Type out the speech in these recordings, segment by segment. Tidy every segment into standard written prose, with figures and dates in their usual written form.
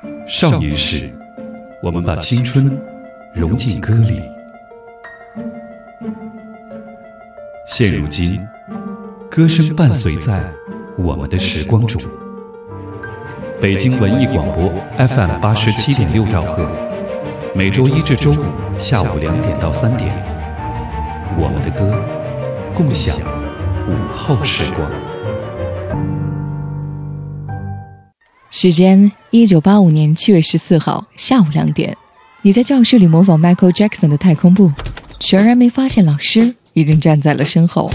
少年时，我们把青春融进歌里。现如今，歌声伴随在我们的时光中。北京文艺广播 FM 87.6兆赫，每周一至周五下午2点到3点，我们的歌，共享午后时光。 时间1985年7月14号下午2点，你在教室里模仿 Michael Jackson 的太空步，全然没发现老师已经站在了身后。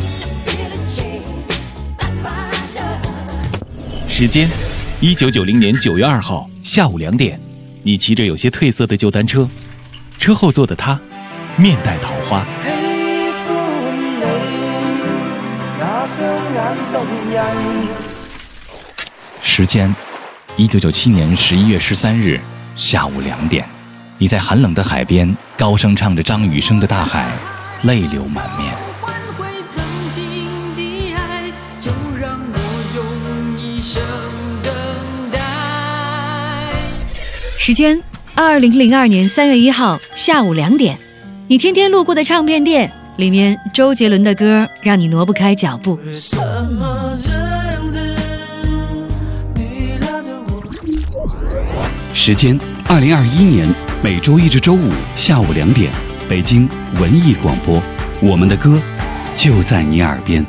时间1990年9月2号下午2点，你骑着有些褪色的旧单车，车后座的他面带桃花。时间1997年11月13日下午2点，你在寒冷的海边高声唱着张雨生的《大海》，泪流满面。 时间2002年3月1号下午2点，你天天路过的唱片店，里面周杰伦的歌让你挪不开脚步。 时间2021年每周一至周五下午2点，北京文艺广播，我们的歌就在你耳边。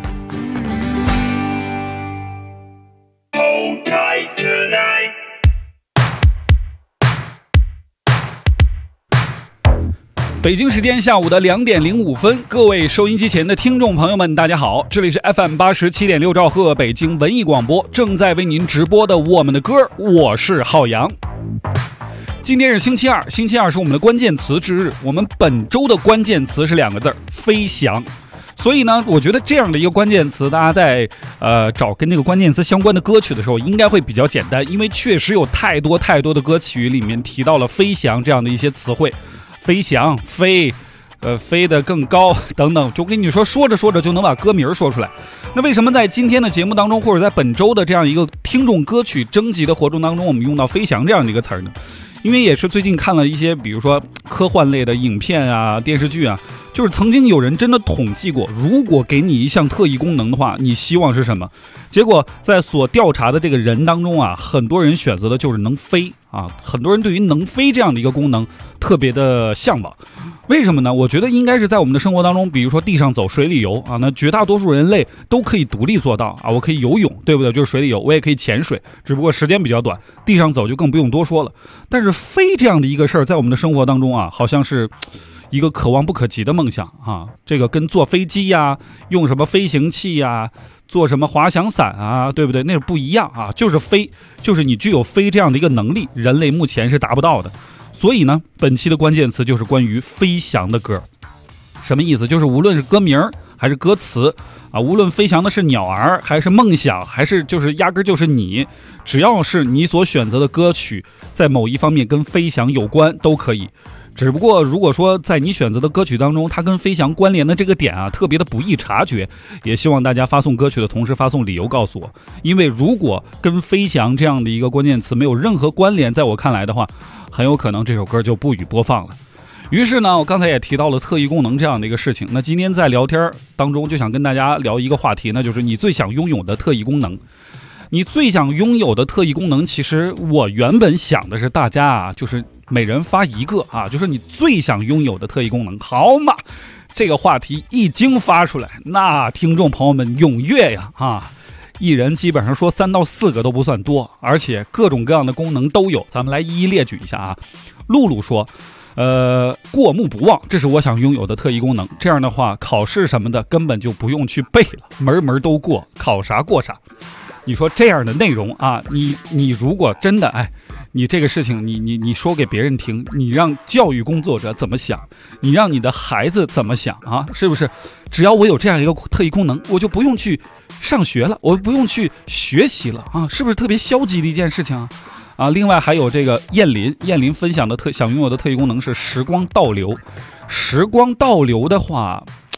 北京时间下午的2点05分，各位收音机前的听众朋友们，大家好，这里是 FM 87.6兆赫北京文艺广播，正在为您直播的我们的歌，我是浩洋。今天是星期二，星期二是我们的关键词之日，我们本周的关键词是2个字，飞翔。所以呢，我觉得这样的一个关键词，大家在找跟这个关键词相关的歌曲的时候，应该会比较简单，因为确实有太多的歌曲里面提到了飞翔这样的一些词汇。飞翔、飞得更高等等，就跟你说着就能把歌名说出来。那为什么在今天的节目当中，或者在本周的这样一个听众歌曲征集的活动当中，我们用到飞翔这样的一个词呢？因为也是最近看了一些比如说科幻类的影片啊、电视剧啊，就是曾经有人真的统计过，如果给你一项特异功能的话，你希望是什么？结果在所调查的这个人当中啊，很多人选择的就是能飞啊，很多人对于能飞这样的一个功能特别的向往。为什么呢？我觉得应该是在我们的生活当中，比如说地上走、水里游啊，那绝大多数人类都可以独立做到啊。我可以游泳，对不对？就是水里游，我也可以潜水，只不过时间比较短。地上走就更不用多说了。但是飞这样的一个事儿，在我们的生活当中啊，好像是一个可望不可及的梦想啊。这个跟坐飞机呀、用什么飞行器呀、做什么滑翔伞啊，对不对？那是不一样啊，就是飞，就是你具有飞这样的一个能力，人类目前是达不到的。所以呢，本期的关键词就是关于飞翔的歌。什么意思？就是无论是歌名还是歌词啊，无论飞翔的是鸟儿还是梦想，还是就是压根就是你，只要是你所选择的歌曲在某一方面跟飞翔有关都可以。只不过如果说在你选择的歌曲当中，它跟飞翔关联的这个点啊特别的不易察觉，也希望大家发送歌曲的同时发送理由告诉我。因为如果跟飞翔这样的一个关键词没有任何关联，在我看来的话，很有可能这首歌就不予播放了。于是呢，我刚才也提到了特异功能这样的一个事情。那今天在聊天当中就想跟大家聊一个话题，那就是你最想拥有的特异功能。你最想拥有的特异功能，其实我原本想的是大家啊，就是每人发一个啊，就是你最想拥有的特异功能。好嘛，这个话题一经发出来，那听众朋友们踊跃呀啊！一人基本上说3到4个都不算多，而且各种各样的功能都有。咱们来一一列举一下啊。露露说过目不忘，这是我想拥有的特异功能。这样的话，考试什么的根本就不用去背了，门门都过，考啥过啥。你说这样的内容啊，你如果真的你这个事情你说给别人听，你让教育工作者怎么想，你让你的孩子怎么想啊？是不是？只要我有这样一个特异功能，我就不用去上学了，我不用去学习了啊，是不是特别消极的一件事情啊？另外还有这个燕林分享的想拥有的特异功能是时光倒流。时光倒流的话，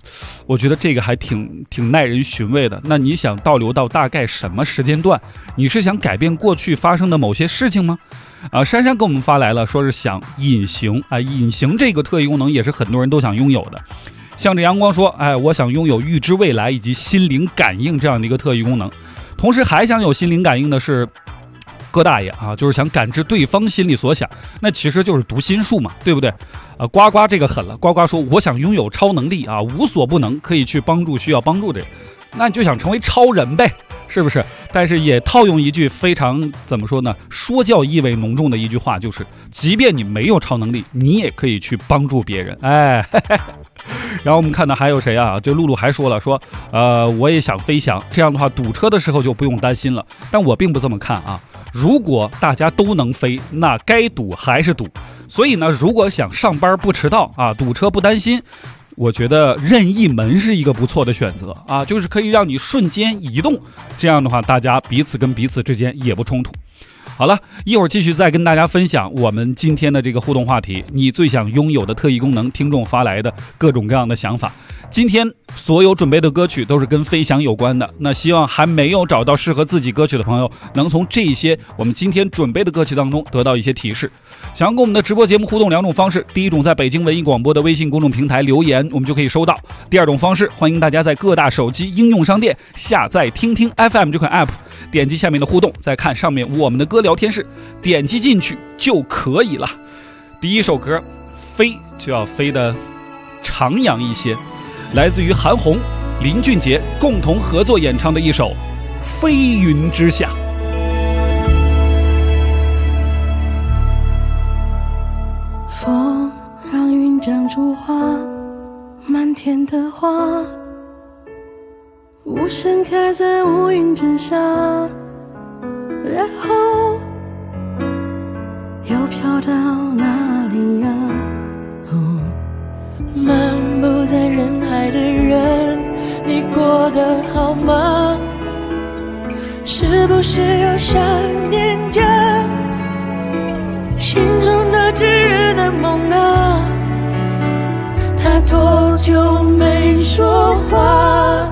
我觉得这个还挺耐人寻味的。那你想倒流到大概什么时间段？你是想改变过去发生的某些事情吗？珊珊给我们发来了，说是想隐形啊，隐形这个特异功能也是很多人都想拥有的。向着阳光说，我想拥有预知未来以及心灵感应这样的一个特异功能。同时还想有心灵感应的是哥大爷啊，就是想感知对方心里所想，那其实就是读心术嘛，对不对？呱呱这个狠了，呱呱说我想拥有超能力啊，无所不能，可以去帮助需要帮助的人。那你就想成为超人呗，是不是？但是也套用一句非常怎么说呢，说教意味浓重的一句话，就是即便你没有超能力，你也可以去帮助别人。然后我们看到还有谁啊？就露露还说了，说我也想飞翔，这样的话堵车的时候就不用担心了。但我并不这么看啊，如果大家都能飞，那该堵还是堵。所以呢，如果想上班不迟到啊，堵车不担心，我觉得任意门是一个不错的选择啊，就是可以让你瞬间移动，这样的话大家彼此跟彼此之间也不冲突。好了，一会儿继续再跟大家分享我们今天的这个互动话题，你最想拥有的特异功能，听众发来的各种各样的想法。今天所有准备的歌曲都是跟飞翔有关的，那希望还没有找到适合自己歌曲的朋友，能从这些我们今天准备的歌曲当中得到一些提示。想要跟我们的直播节目互动两种方式，第一种在北京文艺广播的微信公众平台留言，我们就可以收到；第二种方式，欢迎大家在各大手机应用商店下载听听 FM 这款 app， 点击下面的互动，再看上面我们的歌聊天室，点击进去就可以了。第一首歌飞就要飞得徜徉一些，来自于韩红、林俊杰共同合作演唱的一首《飞云之下》。 风让云长出花，满天的花无声开在乌云之下，然后又飘到哪里呀？漫步在人海的人，你过得好吗？是不是又想念着心中的炙热的梦啊？他多久没说话？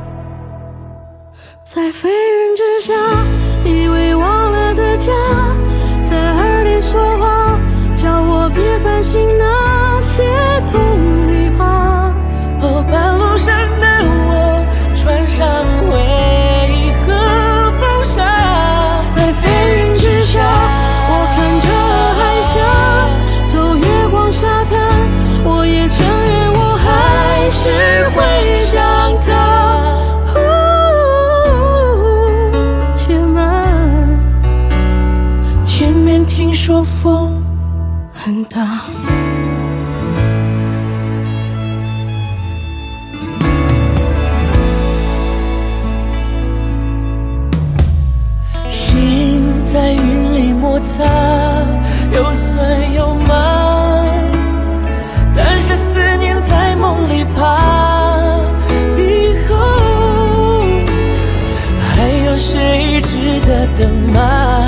在飞云之下，以为忘了的家，在耳边说话，叫我别烦心那些痛与怕。哦，半路上的我穿上为何放下？在飞云之下，我看着海峡，走月光沙滩，我也承认我还是会想他。前面听说风很大，心在云里摩擦，有酸有麻，但是思念在梦里爬。以后还有谁值得等吗？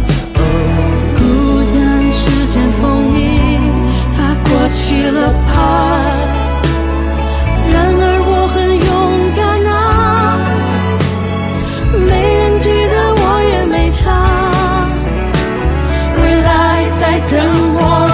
孤单时间风雨，它过去了怕。然而我很勇敢啊，没人记得我也没差。未来在等我。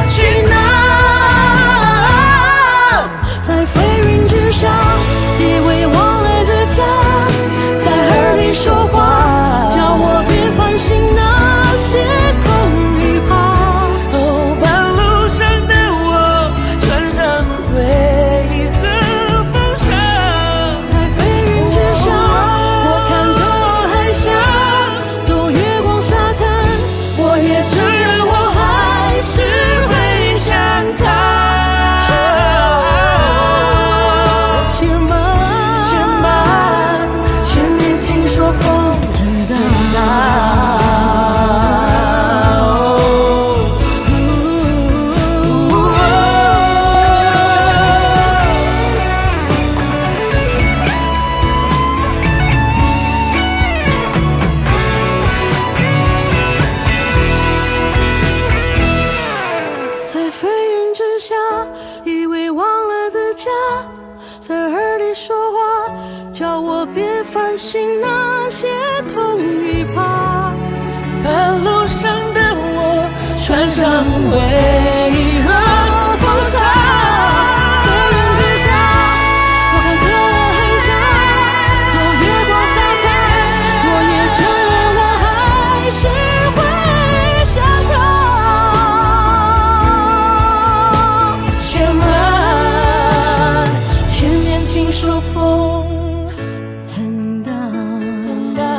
烦心那些痛与怕，半路上的我穿上为何风沙，飞云之下我看着黑沙，走越过沙滩，我也承认我还是会想着，千万千年听说风很大很大，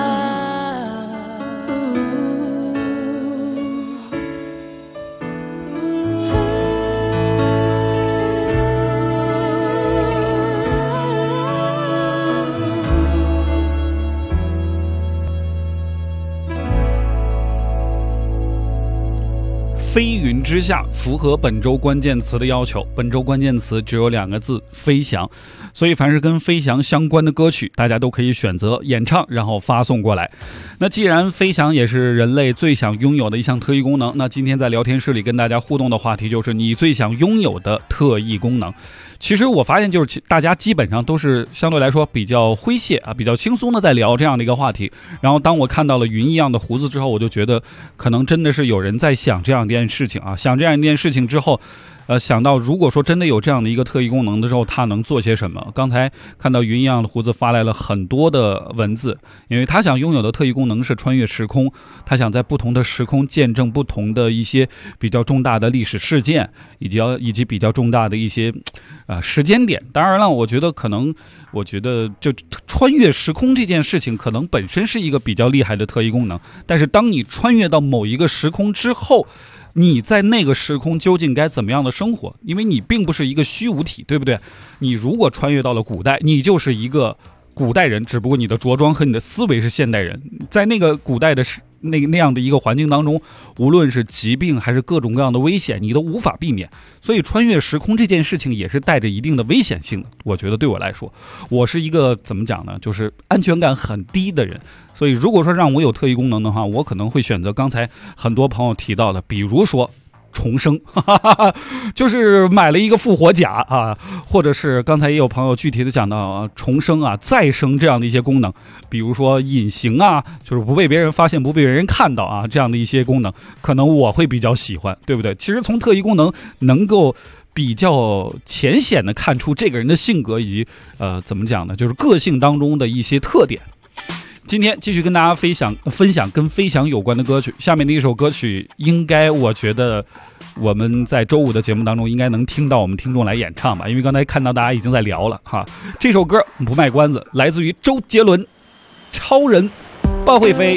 飞云之下符合本周关键词的要求，本周关键词只有2个字，飞翔。所以凡是跟飞翔相关的歌曲，大家都可以选择演唱，然后发送过来。那既然飞翔也是人类最想拥有的一项特异功能，那今天在聊天室里跟大家互动的话题就是你最想拥有的特异功能。其实我发现就是大家基本上都是相对来说比较诙谐啊，比较轻松的在聊这样的一个话题。然后当我看到了云一样的胡子之后，我就觉得可能真的是有人在想这样一件事情啊，想这样一件事情之后，想到如果说真的有这样的一个特异功能的时候，他能做些什么？刚才看到云一样的胡子发来了很多的文字，因为他想拥有的特异功能是穿越时空，他想在不同的时空见证不同的一些比较重大的历史事件，以及比较重大的一些时间点。当然了，我觉得就穿越时空这件事情可能本身是一个比较厉害的特异功能，但是当你穿越到某一个时空之后，你在那个时空究竟该怎么样的生活？因为你并不是一个虚无体，对不对？你如果穿越到了古代，你就是一个古代人，只不过你的着装和你的思维是现代人。在那个古代的那样的一个环境当中，无论是疾病还是各种各样的危险，你都无法避免。所以穿越时空这件事情也是带着一定的危险性的。我觉得对我来说，我是一个怎么讲呢，就是安全感很低的人。所以如果说让我有特异功能的话，我可能会选择刚才很多朋友提到的，比如说重生，就是买了一个复活甲啊，或者是刚才也有朋友具体的讲到重生啊、再生这样的一些功能，比如说隐形啊，就是不被别人发现、不被别人看到啊，这样的一些功能，可能我会比较喜欢，对不对？其实从特异功能能够比较浅显的看出这个人的性格以及怎么讲呢，就是个性当中的一些特点。今天继续跟大家分享跟飞翔有关的歌曲。下面的一首歌曲应该我觉得我们在周五的节目当中应该能听到我们听众来演唱吧，因为刚才看到大家已经在聊了哈。这首歌不卖关子，来自于周杰伦，超人抱会飞。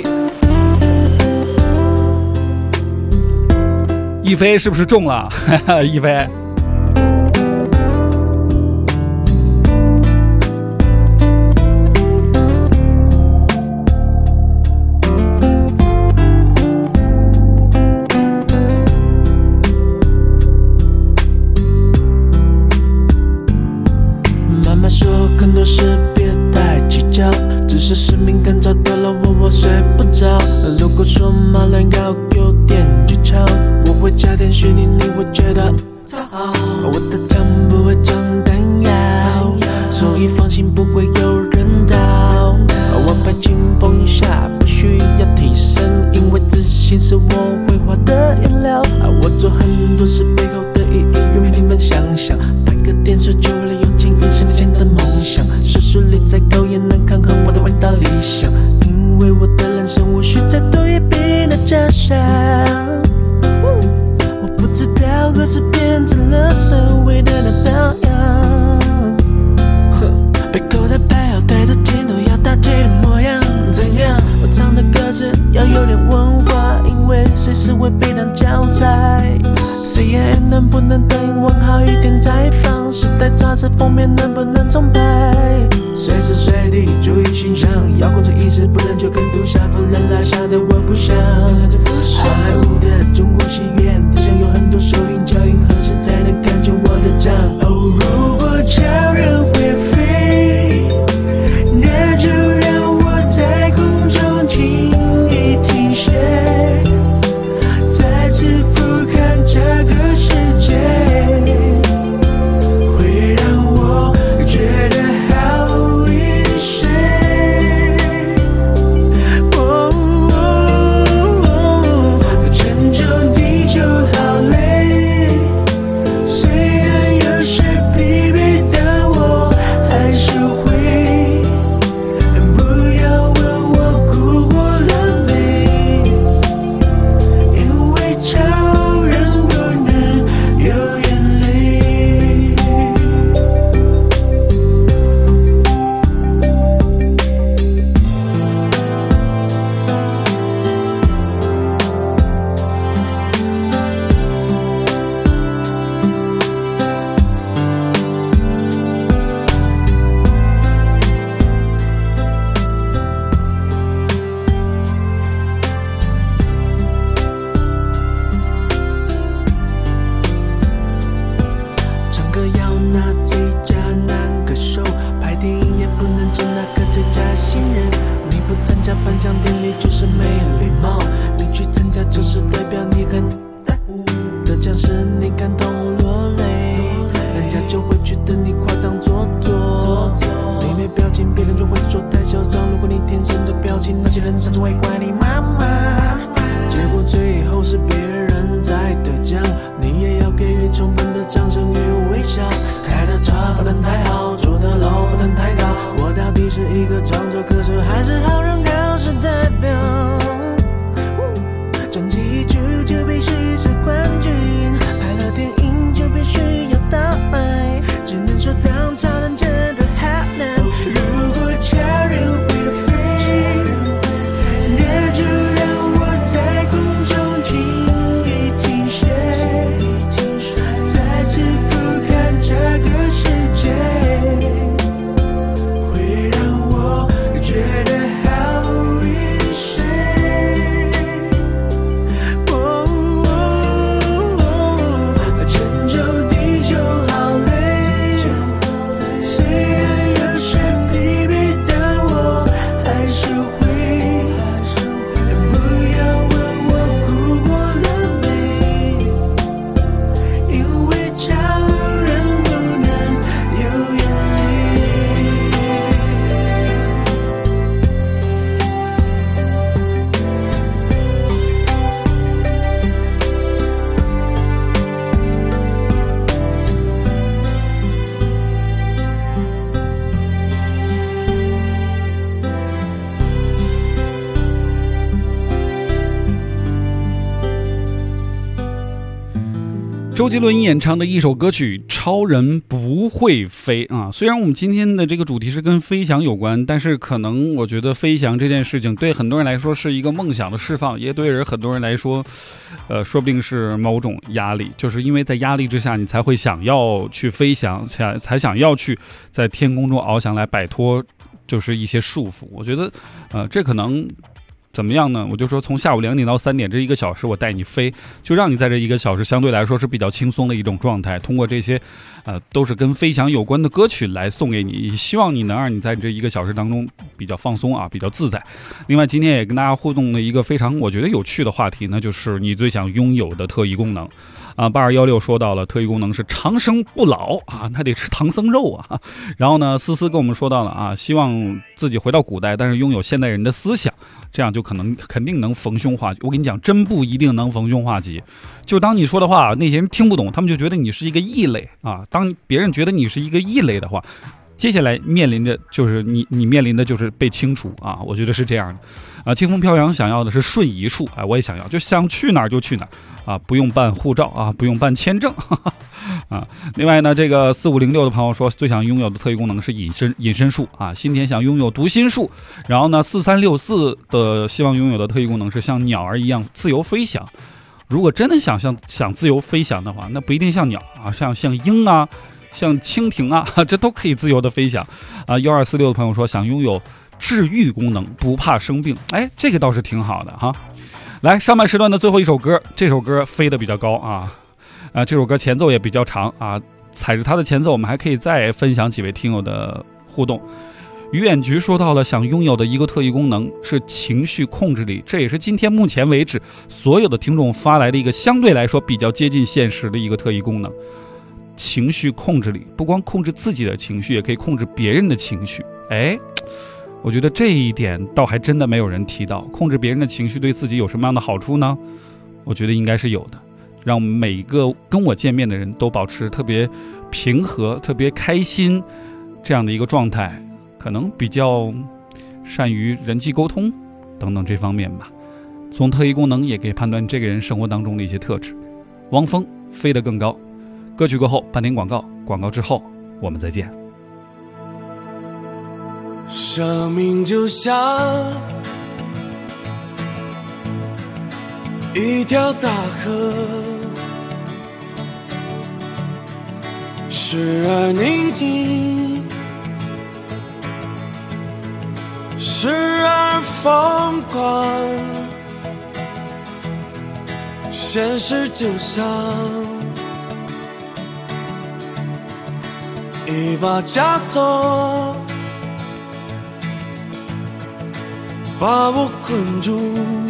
一飞是不是中了？一飞是使命感找到了我睡不着。如果说马上要有点技巧，我会加点虚拟，你会觉得糟。我的枪不会装弹药，所以放心不会有人倒。我排清风下不需要提升，因为自信是我绘画的颜料。我做很多事背后的意义远比你们想象，拍个电视就为了有钱一生前的梦想，收视率再高也能抗衡我的伟大理想，因为我的人生无需再多一笔的假想。我不知道何时变成了社会的那表扬，被口袋拍好带着镜头要大腿的模样，怎样？我唱的歌词要有点文化，因为随时会被当教材。CNN 能不能等问好一点再放？时代杂志封面能不能重拍？随时随地注意形象，要控制意识，不然就跟毒下放人拉下的我不想。好莱坞的中国戏院，地上有很多收音脚印，何时才能看见我的账？哦，如果超人会飞，那就让我在空中停一停歇，再次俯瞰这个世界，会让我觉得好一些。 充分的掌声与微笑。开的车不能太好，住的楼不能太高。我到底是一个创作歌手，还是好人搞事代表？专辑一出就必须是冠军，拍了电影就必须要大卖，只能说当超人真的好难。如果超人会飞，那就让我在空中听一听谁，再次俯瞰这个世界，会让我觉得好与谁。拯救地球好累，虽然有些疲惫，但我还是会。不要问我哭过了没，因为超人不能有眼周杰伦演唱的一首歌曲《超人不会飞》啊，虽然我们今天的这个主题是跟飞翔有关，但是可能我觉得飞翔这件事情对很多人来说是一个梦想的释放，也对很多人来说，说不定是某种压力，就是因为在压力之下，你才会想要去飞翔，才想要去在天空中翱翔来摆脱就是一些束缚。我觉得，这可能。怎么样呢？我就说从下午2点到3点这1个小时，我带你飞，就让你在这1个小时相对来说是比较轻松的一种状态。通过这些，都是跟飞翔有关的歌曲来送给你，希望你能让你在这1个小时当中比较放松啊，比较自在。另外，今天也跟大家互动的一个非常我觉得有趣的话题呢，就是你最想拥有的特异功能。8216说到了特异功能是长生不老啊，那得吃唐僧肉啊。然后呢，思思跟我们说到了啊，希望自己回到古代，但是拥有现代人的思想，这样就肯定能逢凶化吉。我跟你讲，真不一定能逢凶化吉。就当你说的话，那些人听不懂，他们就觉得你是一个异类啊。当别人觉得你是一个异类的话，接下来面临着就是你面临的就是被清除啊，我觉得是这样的啊。清风飘扬想要的是瞬移术，哎，我也想要，就想去哪儿就去哪儿啊，不用办护照啊，不用办签证啊。另外呢，这个4506的朋友说，最想拥有的特异功能是隐身术啊。新田想拥有读心术，然后呢，4364的希望拥有的特异功能是像鸟儿一样自由飞翔。如果真的想自由飞翔的话，那不一定像鸟啊，像鹰啊。像蜻蜓啊，这都可以自由的飞翔啊。1246的朋友说想拥有治愈功能，不怕生病，哎，这个倒是挺好的哈。来，上半时段的最后一首歌，这首歌飞得比较高啊，这首歌前奏也比较长啊。踩着它的前奏，我们还可以再分享几位听友的互动。于远局说到了想拥有的一个特异功能是情绪控制力，这也是今天目前为止所有的听众发来的一个相对来说比较接近现实的一个特异功能。情绪控制力，不光控制自己的情绪，也可以控制别人的情绪。哎，我觉得这一点倒还真的没有人提到。控制别人的情绪对自己有什么样的好处呢？我觉得应该是有的，让我们每一个跟我见面的人都保持特别平和、特别开心这样的一个状态，可能比较善于人际沟通等等这方面吧。从特异功能也可以判断这个人生活当中的一些特质。汪峰飞得更高。歌曲过后半点广告，广告之后我们再见。 生命就像一条大河，时而宁静，时而疯狂，现实就像一把枷锁，把我困住，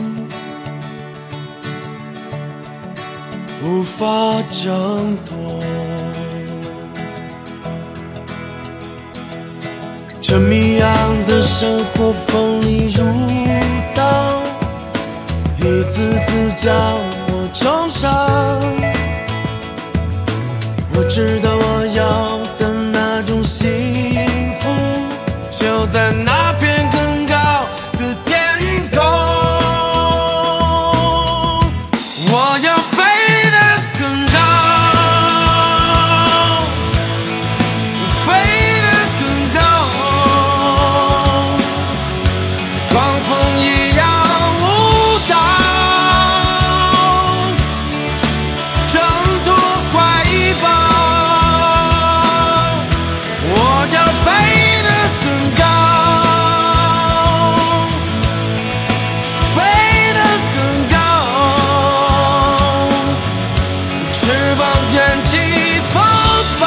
无法挣脱。这谜样的生活锋利如刀，一次次将我重伤， 我知道我要的那种幸福，就在那片更高的天空。我要飞得更高，飞得更高，狂风一样舞蹈，挣脱怀抱。我要飞得更高，飞得更高，翅膀卷起风暴，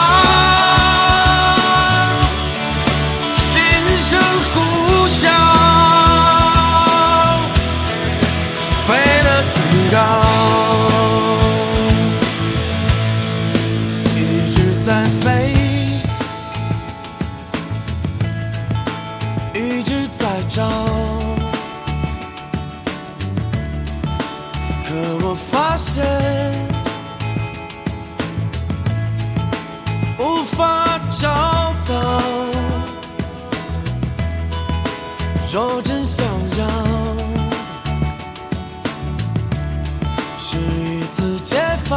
心声呼啸，飞得更高，一直在飞，一直在找，可我发现无法找到。若真想要，是一次解放，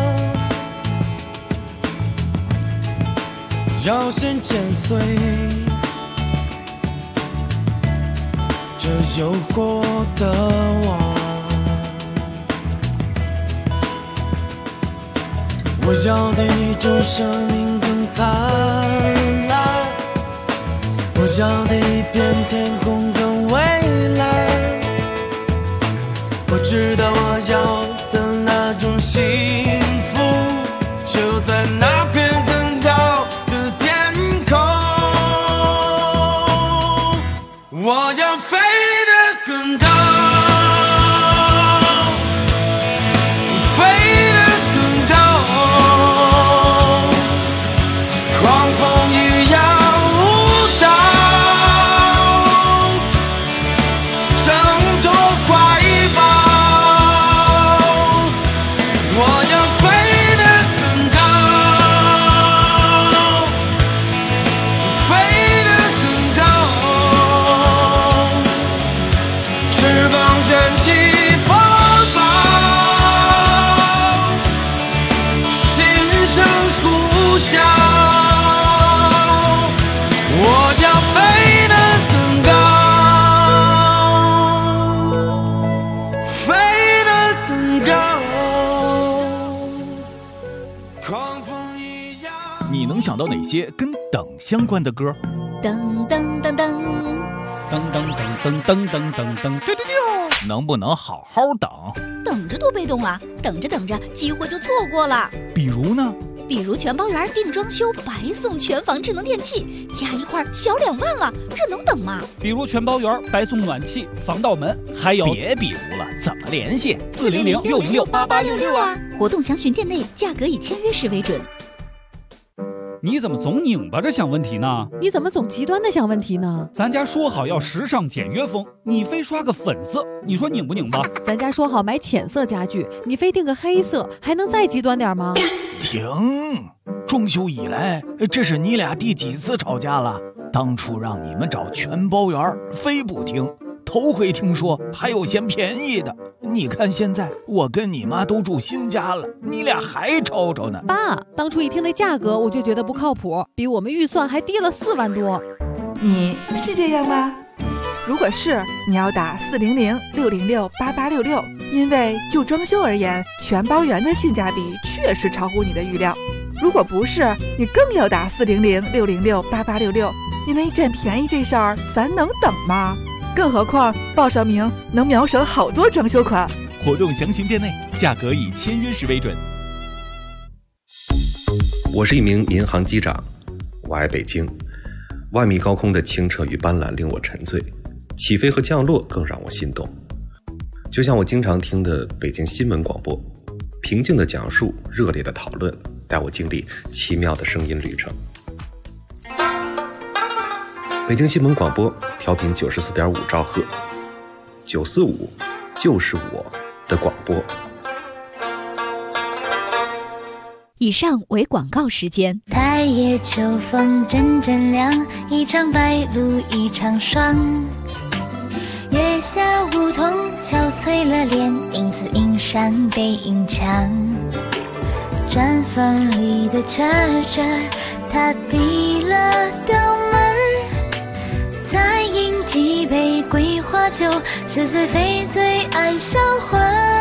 要先剪碎这有过的我。我要的一种生命更灿烂，我要的一片天空更蔚蓝。我知道我要的那种幸福，就在那片更高的天空。我要飞得更高，飞得更高，狂风一样舞蹈，挣脱怀抱。我要飞得更高，飞得更高，翅膀卷起风暴，心声呼啸。我要飞得更高，飞得更高，狂风一样。 你能想到哪些跟等相关的歌？ 噔噔噔噔， 噔噔噔噔噔噔噔，对对对。 能不能好好等？ 等着多被动啊！等着等着，机会就错过了。 比如呢？ 比如全包园定装修，白送全房智能电器，加一块小2万了，这能等吗？ 比如全包园白送暖气、防盗门，还有别比如了，怎么联系 400-606-8866啊！活动详询店内，价格以签约时为准。 你怎么总拧巴着想问题呢？ 你怎么总极端的想问题呢？ 咱家说好要时尚简约风，你非刷个粉色，你说拧不拧巴？ 咱家说好买浅色家具，你非定个黑色，还能再极端点吗？ 停！装修以来，这是你俩第几次吵架了？当初让你们找全包园，非不听。头回听说还有嫌便宜的，你看现在我跟你妈都住新家了，你俩还吵吵呢。 爸，当初一听那价格我就觉得不靠谱，比我们预算还低了4万多。 你是这样吗？如果是，你要打400-606-8866，因为就装修而言，全包园的性价比确实超乎你的预料。如果不是，你更要打400-606-8866，因为占便宜这事儿咱能等吗？更何况报上名能秒省好多装修款。 活动详询店内，价格以签约时为准。 我是一名民航机长，我爱北京，万米高空的清澈与斑斓令我沉醉，起飞和降落更让我心动。就像我经常听的北京新闻广播，平静的讲述，热烈的讨论，带我经历奇妙的声音旅程。北京新闻广播调频94.5兆赫，945就是我的广播。 以上为广告时间。 太夜秋风阵阵凉，一场白露一场霜。月下梧桐憔悴了脸，影子映上背影墙。毡房里的车他递了刀门，再饮几杯桂花酒，似醉非醉爱销魂。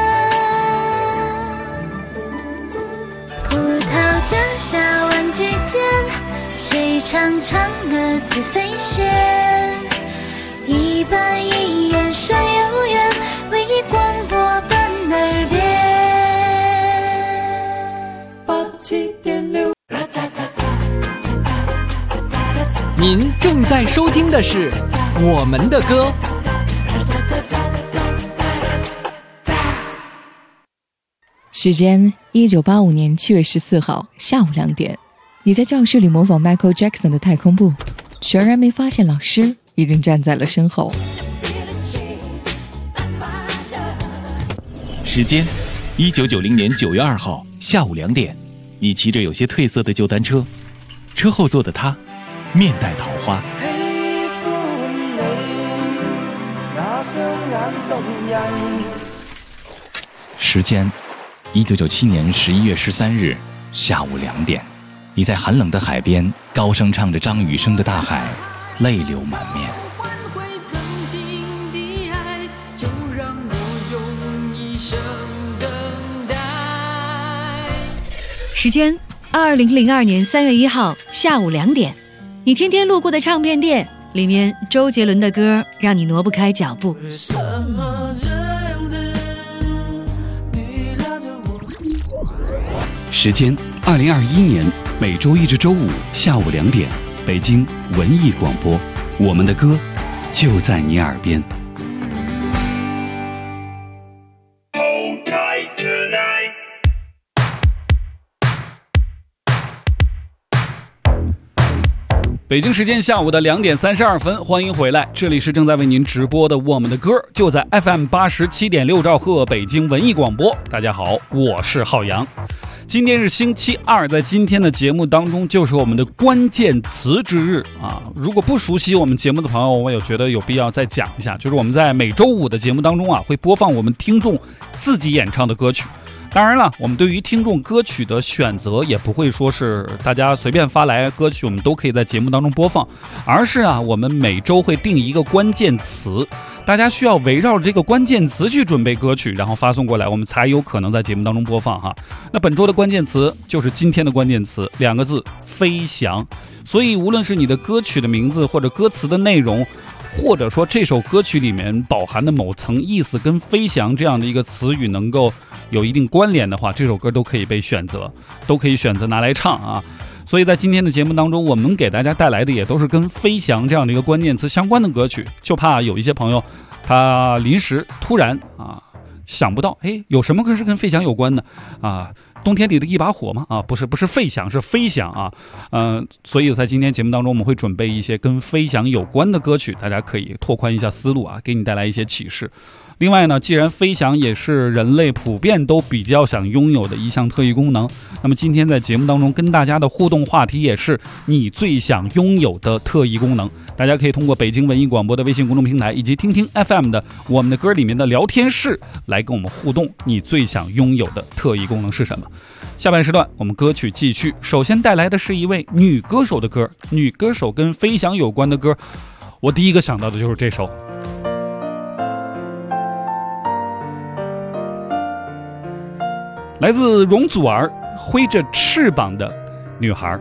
葡萄架下玩具间，谁唱唱歌自飞仙？一板一眼山有缘，唯一广播伴耳边。87.6。 您正在收听的是我们的歌。 时间1985年7月14号下午2点，你在教室里模仿 Michael Jackson 的太空步，全然没发现老师已经站在了身后。 时间1990年9月2号下午2点，你骑着有些褪色的旧单车，车后座的他面带桃花。时间1997年11月13日下午2点，你在寒冷的海边高声唱着张雨生的《大海》，泪流满面。 时间2002年3月1号下午2点，你天天路过的唱片店，里面周杰伦的歌让你挪不开脚步。 时间2021年每周一至周五下午2点，北京文艺广播，我们的歌就在你耳边。北京时间下午的2点32分，欢迎回来，这里是正在为您直播的我们的歌，就在 FM 87.6兆赫北京文艺广播。大家好，我是浩洋。今天是星期二，在今天的节目当中就是我们的关键词之日啊！如果不熟悉我们节目的朋友，我也觉得有必要再讲一下，就是我们在每周五的节目当中啊，会播放我们听众自己演唱的歌曲。当然了，我们对于听众歌曲的选择也不会说是大家随便发来歌曲我们都可以在节目当中播放，而是啊，我们每周会定一个关键词，大家需要围绕着这个关键词去准备歌曲，然后发送过来，我们才有可能在节目当中播放哈。那本周的关键词就是今天的关键词，2个字：飞翔。所以无论是你的歌曲的名字，或者歌词的内容，或者说这首歌曲里面饱含的某层意思跟飞翔这样的一个词语能够有一定关联的话，这首歌都可以被选择，都可以选择拿来唱啊。所以在今天的节目当中，我们给大家带来的也都是跟飞翔这样的一个关键词相关的歌曲，就怕有一些朋友他临时突然想不到，有什么歌是跟飞翔有关的啊？冬天里的一把火吗？啊，不是沸翔，是飞翔啊。所以在今天节目当中，我们会准备一些跟飞翔有关的歌曲，大家可以拓宽一下思路啊，给你带来一些启示。另外呢，既然飞翔也是人类普遍都比较想拥有的一项特异功能，那么今天在节目当中跟大家的互动话题也是你最想拥有的特异功能。大家可以通过北京文艺广播的微信公众平台，以及听听 FM 的我们的歌里面的聊天室来跟我们互动，你最想拥有的特异功能是什么？下半时段我们歌曲继续，首先带来的是一位女歌手的歌，女歌手跟飞翔有关的歌，我第一个想到的就是这首。来自容祖儿，挥着翅膀的女孩。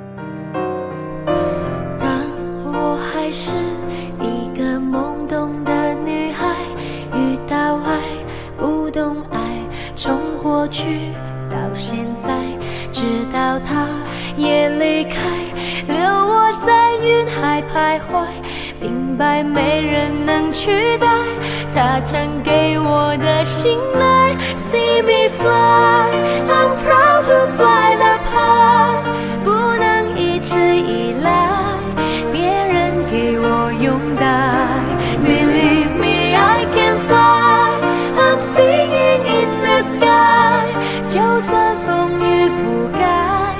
当我还是一个懵懂的女孩，遇到爱不懂爱，从过去到现在，直到他也离开，留我在云海徘徊，明白没人能取代他曾给我的信赖。See me fly, I'm proud to fly that high， 不能一直依赖别人给我拥戴。Believe me, I can fly, I'm singing in the sky， 就算风雨覆盖，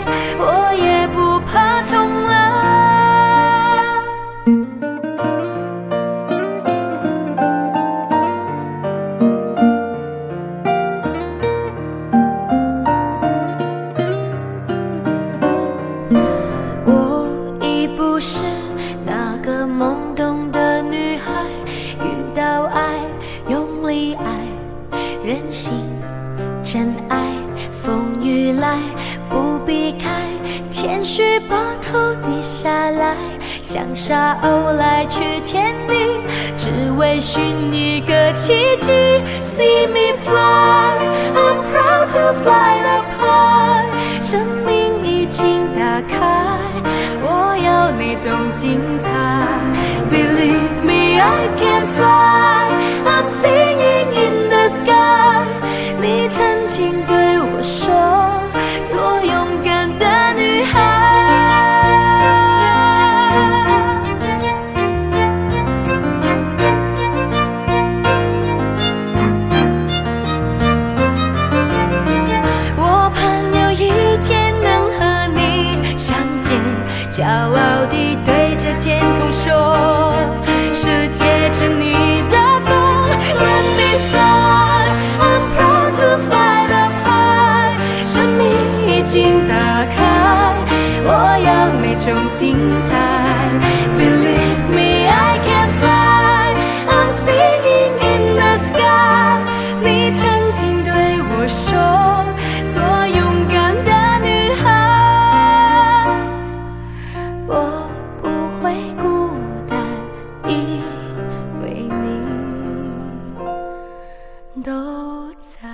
来，不避开，谦虚把头低下来，像沙鸥来去天地，只为寻一个奇迹。 See me fly, I'm proud to fly up high， 生命已经打开，我要那种精彩。 Believe me, I can fly, I'm singing in the sky， 你曾经对我说，做勇敢的女孩。我盼有一天能和你相见，骄傲地对着天空说，世界是你的风。Let me fly, I'm proud to fly up high， 生命已经打开，我要那种精彩。Believe me, I can fly, I'm singing in the sky， 你曾经对我说，做勇敢的女孩，我不会孤单，因为你都在。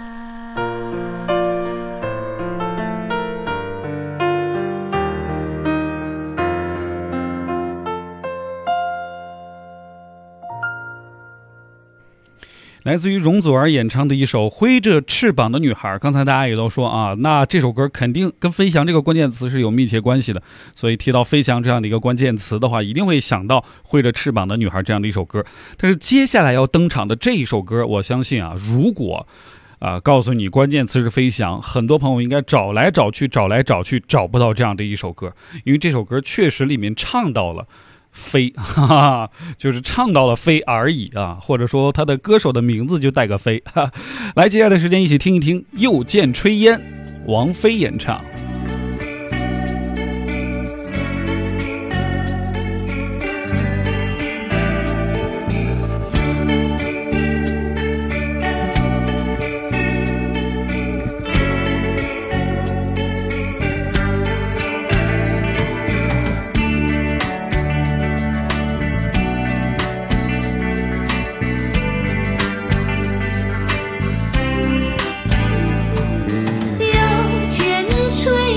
来自于容祖儿演唱的一首《挥着翅膀的女孩》。刚才大家也都说啊，那这首歌肯定跟飞翔这个关键词是有密切关系的，所以提到飞翔这样的一个关键词的话，一定会想到挥着翅膀的女孩这样的一首歌。但是接下来要登场的这一首歌，我相信啊，如果告诉你关键词是飞翔，很多朋友应该找来找去找不到这样的一首歌，因为这首歌确实里面唱到了飞，哈哈，就是唱到了飞而已啊，或者说他的歌手的名字就带个飞。来，接下来的时间一起听一听《又见炊烟》，王菲演唱。 又见炊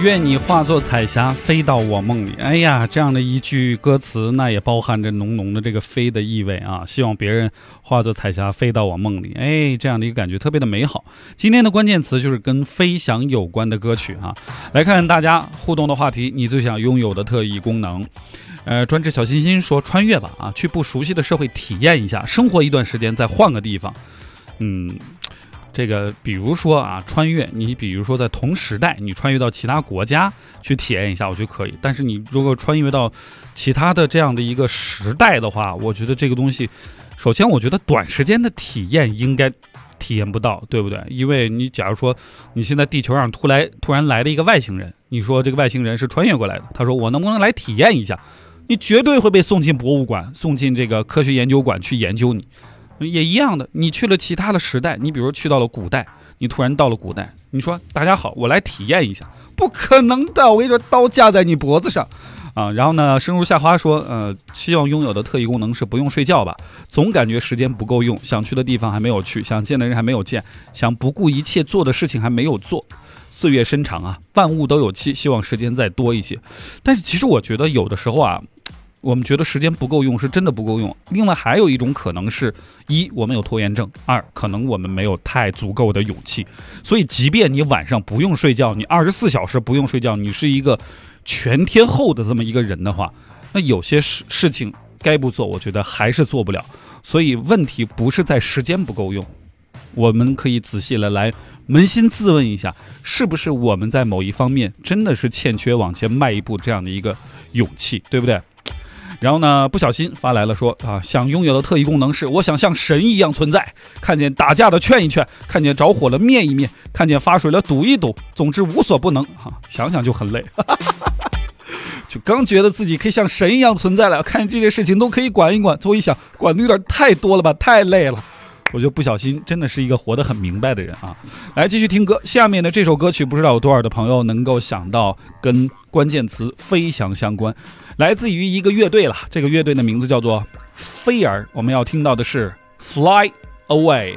愿你化作彩霞飞到我梦里。哎呀，这样的一句歌词，那也包含着浓浓的这个飞的意味啊！希望别人化作彩霞飞到我梦里，哎，这样的一个感觉特别的美好。今天的关键词就是跟飞翔有关的歌曲啊。来看大家互动的话题，你最想拥有的特异功能。专治小心心说穿越吧啊，去不熟悉的社会体验一下，生活一段时间，再换个地方。这个比如说啊，穿越，你比如说在同时代，你穿越到其他国家去体验一下，我觉得可以。但是你如果穿越到其他的这样的一个时代的话，我觉得这个东西，首先我觉得短时间的体验应该体验不到，对不对？因为你假如说你现在地球上突然来了一个外星人，你说这个外星人是穿越过来的，他说我能不能来体验一下？你绝对会被送进博物馆，送进这个科学研究馆去研究你。也一样的，你去了其他的时代，你比如去到了古代，你突然到了古代，你说大家好，我来体验一下，不可能的，我跟你说，刀架在你脖子上啊。然后呢，生如夏花说，希望拥有的特异功能是不用睡觉吧，总感觉时间不够用，想去的地方还没有去，想见的人还没有见，想不顾一切做的事情还没有做。岁月深长啊，万物都有期，希望时间再多一些。但是其实我觉得有的时候啊，我们觉得时间不够用是真的不够用。另外还有一种可能是，一，我们有拖延症；二，可能我们没有太足够的勇气。所以即便你晚上不用睡觉，你24小时不用睡觉，你是一个全天候的这么一个人的话，那有些事情该不做，我觉得还是做不了。所以问题不是在时间不够用，我们可以仔细的来扪心自问一下，是不是我们在某一方面真的是欠缺往前迈一步这样的一个勇气，对不对？然后呢，不小心发来了说啊，想拥有的特异功能是，我想像神一样存在，看见打架的劝一劝，看见着火了灭一灭，看见发水了堵一堵，总之无所不能啊！想想就很累，就刚觉得自己可以像神一样存在了，看这些事情都可以管一管，最后一想，管的有点太多了吧，太累了。我觉得不小心真的是一个活得很明白的人啊！来继续听歌，下面的这首歌曲不知道有多少的朋友能够想到跟关键词飞翔相关，来自于一个乐队了，这个乐队的名字叫做飞儿，我们要听到的是 Fly Away。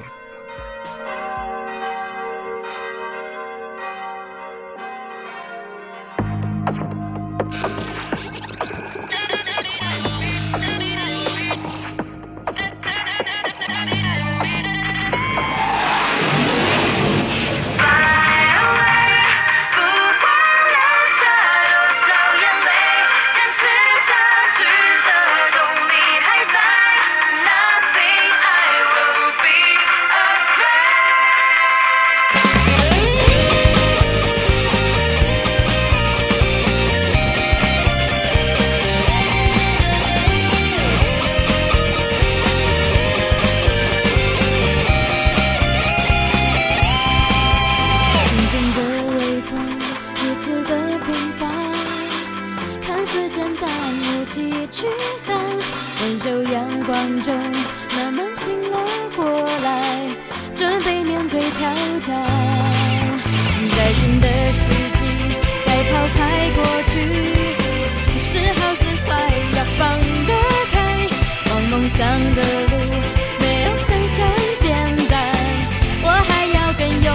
温柔阳光中慢慢醒了过来，准备面对挑战。在新的世纪该抛开过去，是好是坏要放得开，往梦想的路没有想象简单，我还要更勇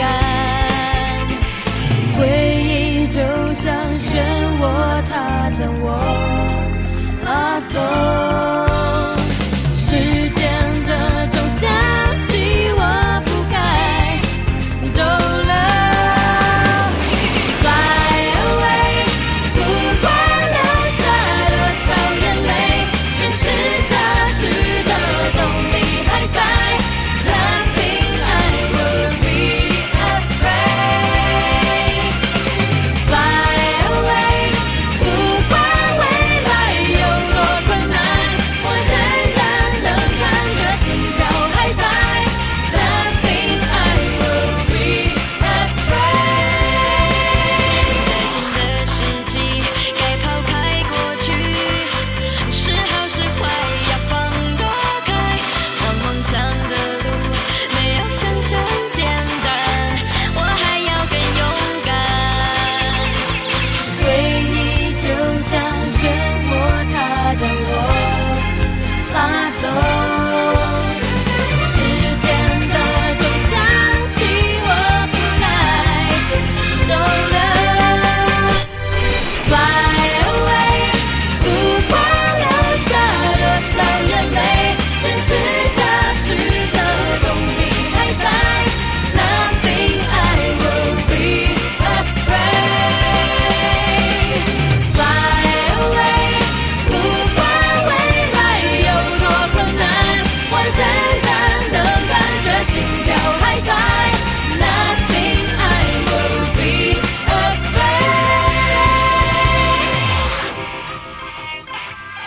敢。回忆就像漩涡，它将我拉走，时间的钟响起，我不该走了。 Fly away， 不管流下多少眼泪，坚持下去的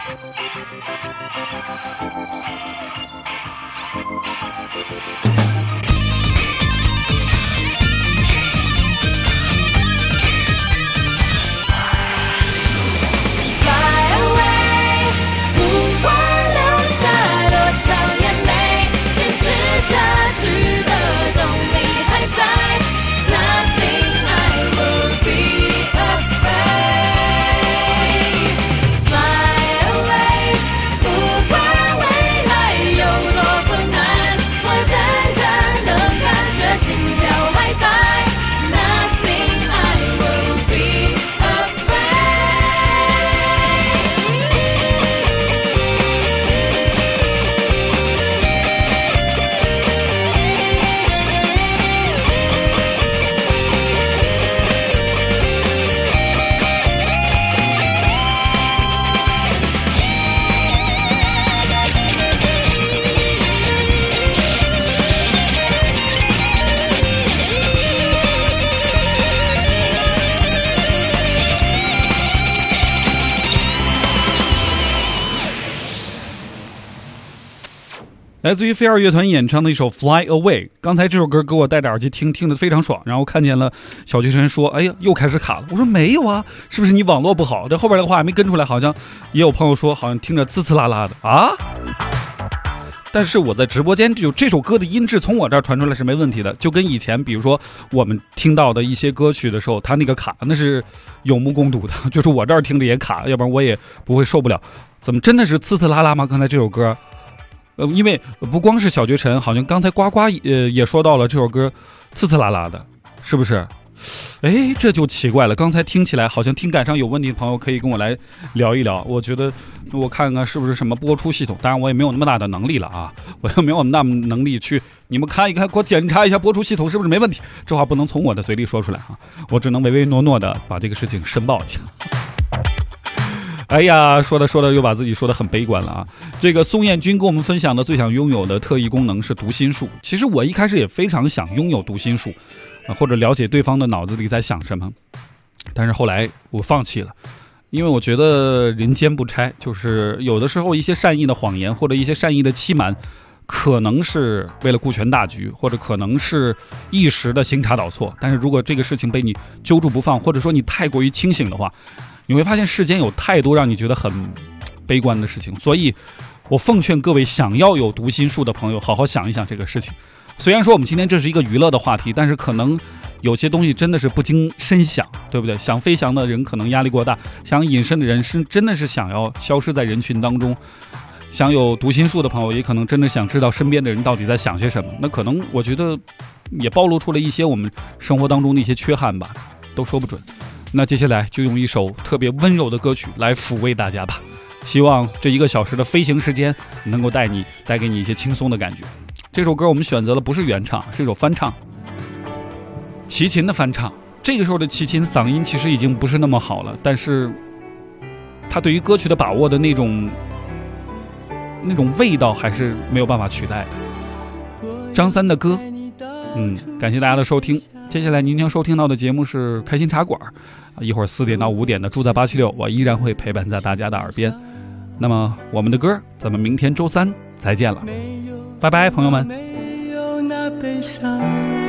来自于飞儿乐团演唱的一首 Fly Away。 刚才这首歌给我戴着耳机听得非常爽，然后看见了小学生说哎呀又开始卡了，我说没有啊，是不是你网络不好？这后边的话还没跟出来，好像也有朋友说好像听着呲呲啦啦的啊。但是我在直播间就这首歌的音质从我这儿传出来是没问题的，就跟以前比如说我们听到的一些歌曲的时候，它那个卡那是有目共睹的，就是我这儿听着也卡，要不然我也不会受不了。怎么真的是呲呲啦啦吗？刚才这首歌因为不光是小绝尘，好像刚才呱呱也说到了这首歌呲呲啦啦的，是不是？哎，这就奇怪了。刚才听起来好像听感上有问题的朋友可以跟我来聊一聊，我觉得我看看是不是什么播出系统。当然我也没有那么大的能力了啊，我也没有那么大的能力去你们看一看，给我检查一下播出系统是不是没问题。这话不能从我的嘴里说出来啊，我只能唯唯诺诺的把这个事情申报一下。哎呀，说的又把自己说的很悲观了啊！这个宋彦军跟我们分享的最想拥有的特异功能是读心术。其实我一开始也非常想拥有读心术，或者了解对方的脑子里在想什么，但是后来我放弃了，因为我觉得人间不拆，就是有的时候一些善意的谎言或者一些善意的欺瞒，可能是为了顾全大局，或者可能是一时的行差倒错。但是如果这个事情被你揪住不放，或者说你太过于清醒的话，你会发现世间有太多让你觉得很悲观的事情。所以我奉劝各位想要有读心术的朋友好好想一想这个事情。虽然说我们今天这是一个娱乐的话题，但是可能有些东西真的是不经深想，对不对？想飞翔的人可能压力过大，想隐身的人是真的是想要消失在人群当中，想有读心术的朋友也可能真的想知道身边的人到底在想些什么。那可能我觉得也暴露出了一些我们生活当中的一些缺憾吧，都说不准。那接下来就用一首特别温柔的歌曲来抚慰大家吧，希望这1个小时的飞行时间能够带给你一些轻松的感觉。这首歌我们选择了不是原唱，是一首翻唱，齐秦的翻唱。这个时候的齐秦嗓音其实已经不是那么好了，但是他对于歌曲的把握的那种味道还是没有办法取代的。张三的歌，感谢大家的收听。接下来您将收听到的节目是开心茶馆，一会儿4点到5点的住在876，我依然会陪伴在大家的耳边。那么我们的歌，咱们明天周3再见了，拜拜，朋友们。 没有那悲伤，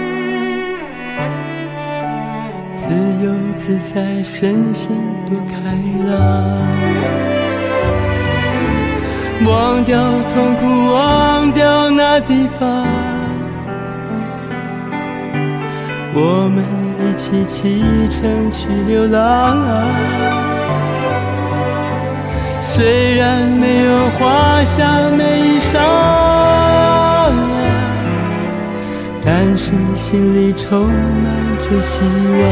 自由自在，身心多开朗，忘掉痛苦，忘掉那地方，我们一起启程去流浪。虽然没有华厦美衣裳，但是心里充满着希望。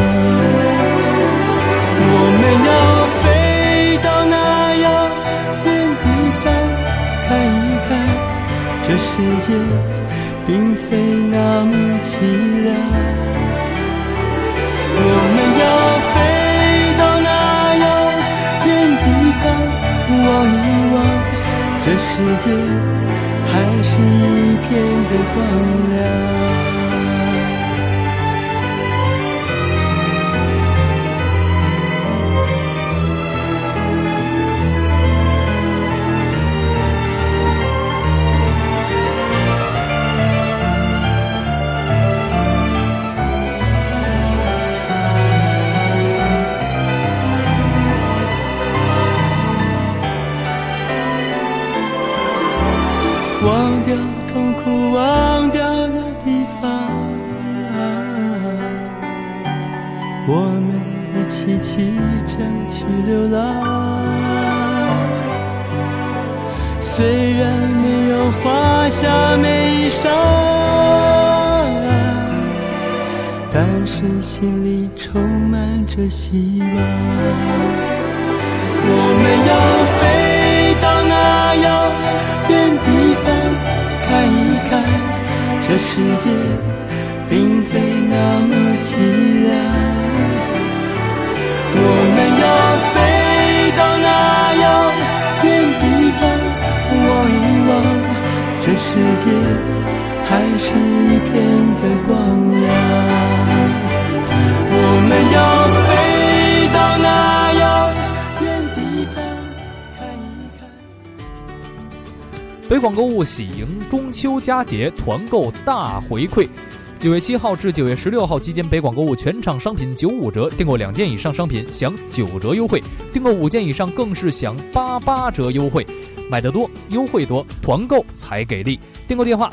我们要飞到那遥远地方，看一看这世界并非那么凄凉。我们要飞到那遥远地方，望一望这世界还是一片的光亮。 忘掉痛苦，忘掉那地方，我们一起启程去流浪。虽然没有华厦美衣裳，但是心里充满着希望。我们要飞到那遥远地方，看一看这世界并非那么凄凉。我们要飞到那遥远地方，望一望这世界还是一片的光亮。我们要飞到那遥远地方，看一看。 北广购物喜迎中秋佳节团购大回馈。9月7号至9月16号期间，北广购物全场商品95折，订购2件以上商品享9折优惠，订购5件以上更是享88折优惠。买得多，优惠多，团购才给力。订购电话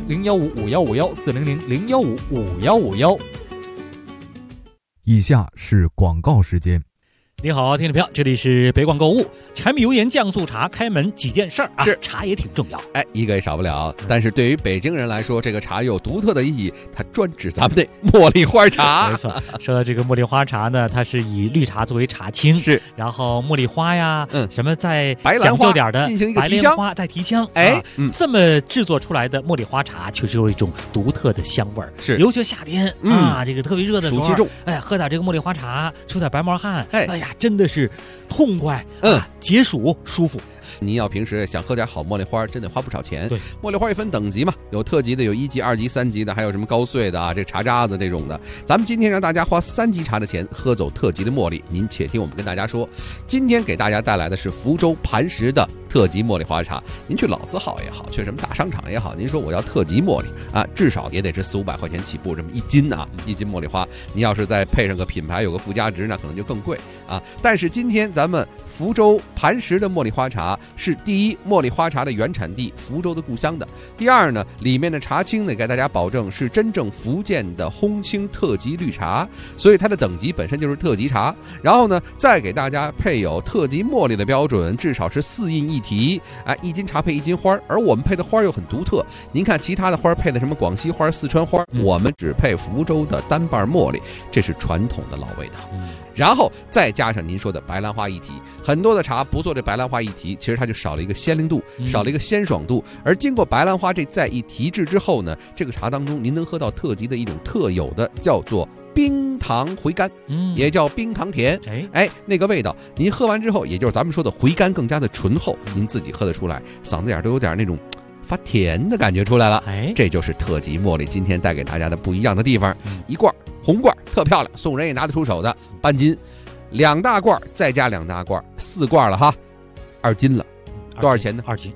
400-015-5151，400-015-5151。 以下是广告时间。 你好，听众朋友，这里是北广购物。柴米油盐酱醋茶开门几件事儿啊，茶也挺重要， 一个也少不了。但是对于北京人来说，这个茶有独特的意义，它专指咱们的茉莉花茶。 没错，说到这个茉莉花茶呢，它是以绿茶作为茶青， 是， 然后茉莉花呀，什么再白讲究点的进行一个白莲花再提香，这么制作出来的茉莉花茶，确实有一种独特的香味儿。 是， 尤其夏天啊，这个特别热的时候， 暑气重， 喝点这个茉莉花茶，出点白毛汗，哎呀，真的是痛快，解暑舒服。 您要平时想喝点好茉莉花，真得花不少钱。 对， 茉莉花也分等级嘛，有特级的，有1级、2级、3级的，还有什么高碎的啊，这茶渣子这种的。咱们今天让大家花3级茶的钱喝走特级的茉莉，您且听我们跟大家说，今天给大家带来的是福州磐石的特级茉莉花茶。您去老字号也好，去什么大商场也好，您说我要特级茉莉啊，至少也得是400-500块钱起步，这么1斤啊，1斤茉莉花。您要是再配上个品牌，有个附加值，那可能就更贵啊。但是今天咱们福州磐石的茉莉花茶是第一，茉莉花茶的原产地，福州的故乡的；第二呢，里面的茶青呢，给大家保证是真正福建的烘青特级绿茶，所以它的等级本身就是特级茶。然后呢，再给大家配有特级茉莉的标准，至少是4印1提，1斤茶配1斤花，而我们配的花又很独特。您看其他的花配的什么广西花、四川花，我们只配福州的单瓣茉莉，这是传统的老味道。然后再加上您说的白兰花1提，很多的茶不做这白兰花1提，其实它就少了一个鲜灵度，少了一个鲜爽度。而经过白兰花这再一提制之后呢，这个茶当中您能喝到特级的一种特有的叫做冰糖回甘，也叫冰糖甜。那个味道您喝完之后，也就是咱们说的回甘，更加的醇厚，您自己喝得出来，嗓子眼都有点那种发甜的感觉出来了。这就是特级茉莉今天带给大家的不一样的地方。一罐红罐特漂亮，送人也拿得出手的，半斤，2大罐再加2大罐，4罐了哈，2斤了。多少钱呢？2斤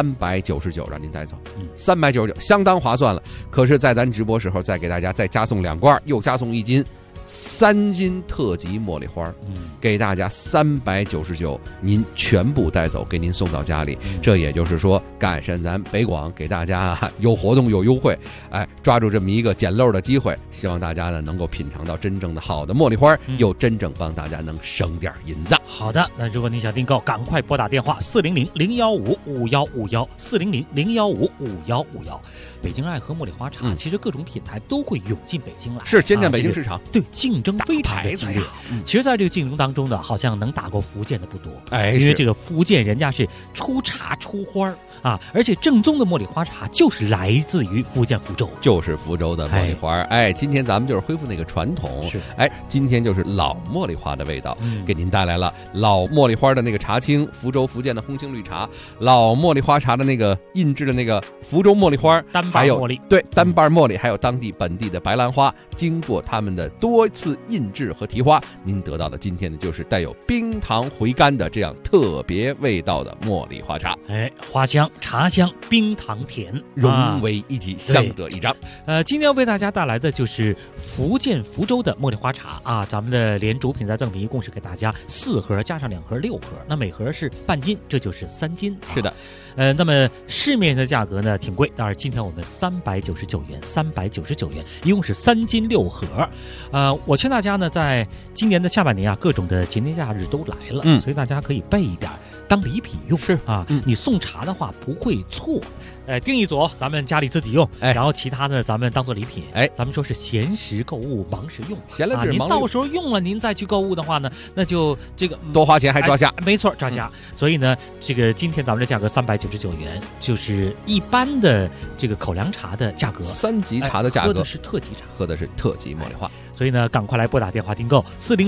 399，让您带走，399，相当划算了。可是在咱直播时候再给大家再加送2罐，又加送1斤，3斤特级茉莉花，给大家399，您全部带走，给您送到家里。这也就是说，赶上咱北广给大家有活动有优惠，抓住这么一个捡漏的机会，希望大家呢能够品尝到真正的好的茉莉花，又真正帮大家能省点银子。 好的，那如果您想订购，赶快拨打电话400-015-5151，400-015-5151。北京爱喝茉莉花茶，其实各种品牌都会涌进北京来， 是先占北京市场， 对，竞争非常的激烈。其实在这个竞争当中呢，好像能打过福建的不多，因为这个福建人家是出茶出花啊，而且正宗的茉莉花茶就是来自于福建福州， 就是福州的茉莉花。今天咱们就是恢复那个传统，今天就是老茉莉花的味道，给您带来了老茉莉花的那个茶青，福州福建的烘青绿茶，老茉莉花茶的那个印制的那个福州茉莉花， 单瓣茉莉， 对，单瓣茉莉，还有当地本地的白兰花，经过他们的多多次印制和提花，您得到的今天呢就是带有冰糖回甘的这样特别味道的茉莉花茶。 花香、茶香、冰糖甜融为一体，相得益彰。 今天为大家带来的就是福建福州的茉莉花茶啊，咱们的连主品再赠品一共是给大家4盒加上2盒6盒，那每盒是半斤，这就是3斤。 是的。 那么市面的价格呢挺贵，当然今天我们399元，一共是3斤6盒。我劝大家呢，在今年的下半年啊，各种的节假日都来了，所以大家可以备一点当礼品用。 是啊，你送茶的话不会错。订一组，咱们家里自己用，然后其他的咱们当做礼品。咱们说是闲时购物，忙时用。 闲了您到时候用了，您再去购物的话呢，那就这个多花钱还抓瞎。 没错，抓瞎。所以呢，这个今天咱们的价格399元，就是一般的这个口粮茶的价格 ，3级茶的价格， 喝的是特级茶， 喝的是特级茉莉花。 所以呢，赶快来拨打电话订购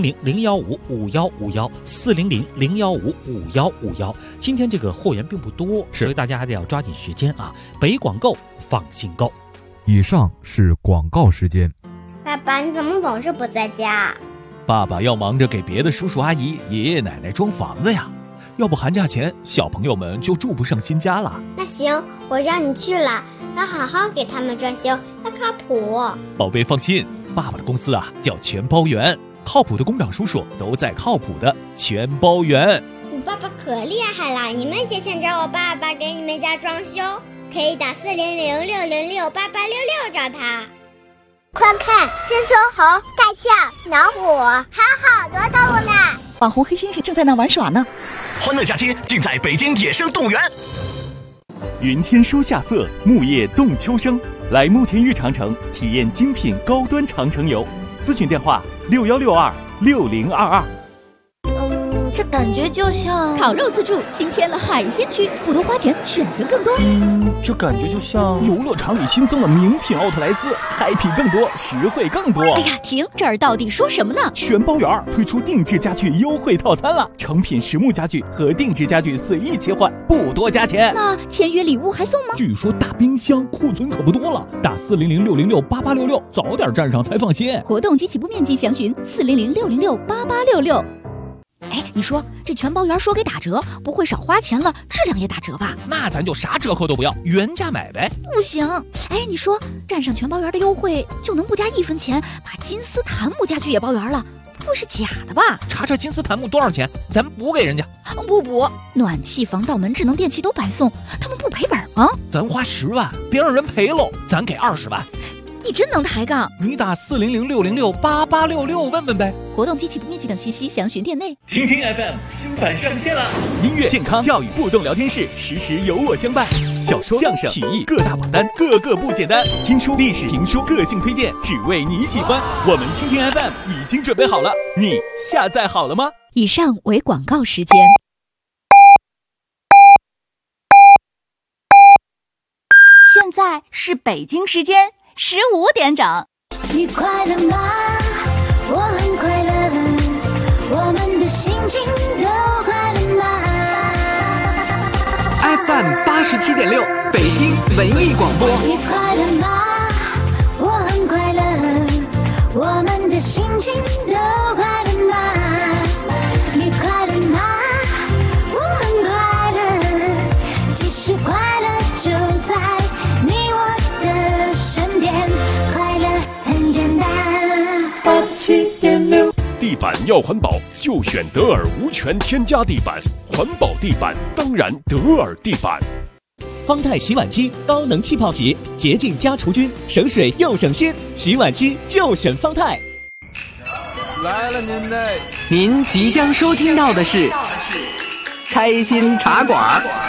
400-015-5151，400-015-5151。今天这个货源并不多，所以大家还得要抓紧时间啊！北广购，放心购。 以上是广告时间。 爸爸，你怎么总是不在家？ 爸爸要忙着给别的叔叔阿姨、爷爷奶奶装房子呀，要不寒假前小朋友们就住不上新家了。 那行，我让你去了，要好好给他们装修，要靠谱。 宝贝放心，爸爸的公司啊叫全包园，靠谱的工长叔叔都在靠谱的全包园。 你爸爸可厉害了，你们也想找我爸爸给你们家装修，可以打400-606-8866找他。快看，这猕猴、大象、老虎，还有好多动物呢。 网红黑猩猩正在那玩耍呢。 欢乐假期尽在北京野生动物园。 云天收夏色，木叶动秋生。来慕田峪长城体验精品高端长城游，咨询电话6162-6022。 这感觉就像烤肉自助新添了海鲜区，不多花钱，选择更多。 这感觉就像游乐场里新增了名品奥特莱斯，happy更多，实惠更多。 哎呀，停！这儿到底说什么呢？ 全包园推出定制家具优惠套餐了，成品实木家具和定制家具随意切换，不多加钱。 那签约礼物还送吗？ 据说大冰箱库存可不多了，打400-606-8866，早点站上才放心。 活动及起步面积详询400-606-8866。哎，你说这全包园说给打折，不会少花钱了，质量也打折吧？ 那咱就啥折扣都不要，原价买呗。 不行，哎，你说站上全包园的优惠，就能不加1分钱，把金丝檀木家具也包园了？不会是假的吧？ 查查金丝檀木多少钱，咱补给人家。 不补，暖气、防盗门、智能电器都白送，他们不赔本吗？ 咱花10万，别让人赔喽，咱给20万。 你真能抬杠！ 你打400-606-8866问问呗。 活动及起步面积等信息详询店内。 听听 FM 新版上线了， 音乐、健康、教育互动聊天室，时时有我相伴。小说、相声、曲艺各大榜单，个个不简单。听书、历史、评书，个性推荐，只为你喜欢。我们听听 FM 已经准备好了，你下载好了吗？ 以上为广告时间。 现在是北京时间15点整。 你快乐吗？我很快乐，我们的心情都快乐吗 ？FM 87.6，北京文艺广播。 你快乐吗？我很快乐，我们的心情都快乐吗？你快乐吗？我很快乐，其实快乐就在你我的身边，快乐很简单。 87.6，地板要环保就选德尔无醛添加地板，环保地板当然德尔地板。 方太洗碗机高能气泡洗，洁净加除菌，省水又省心，洗碗机就选方太。 来了您即将收听到的是开心茶馆。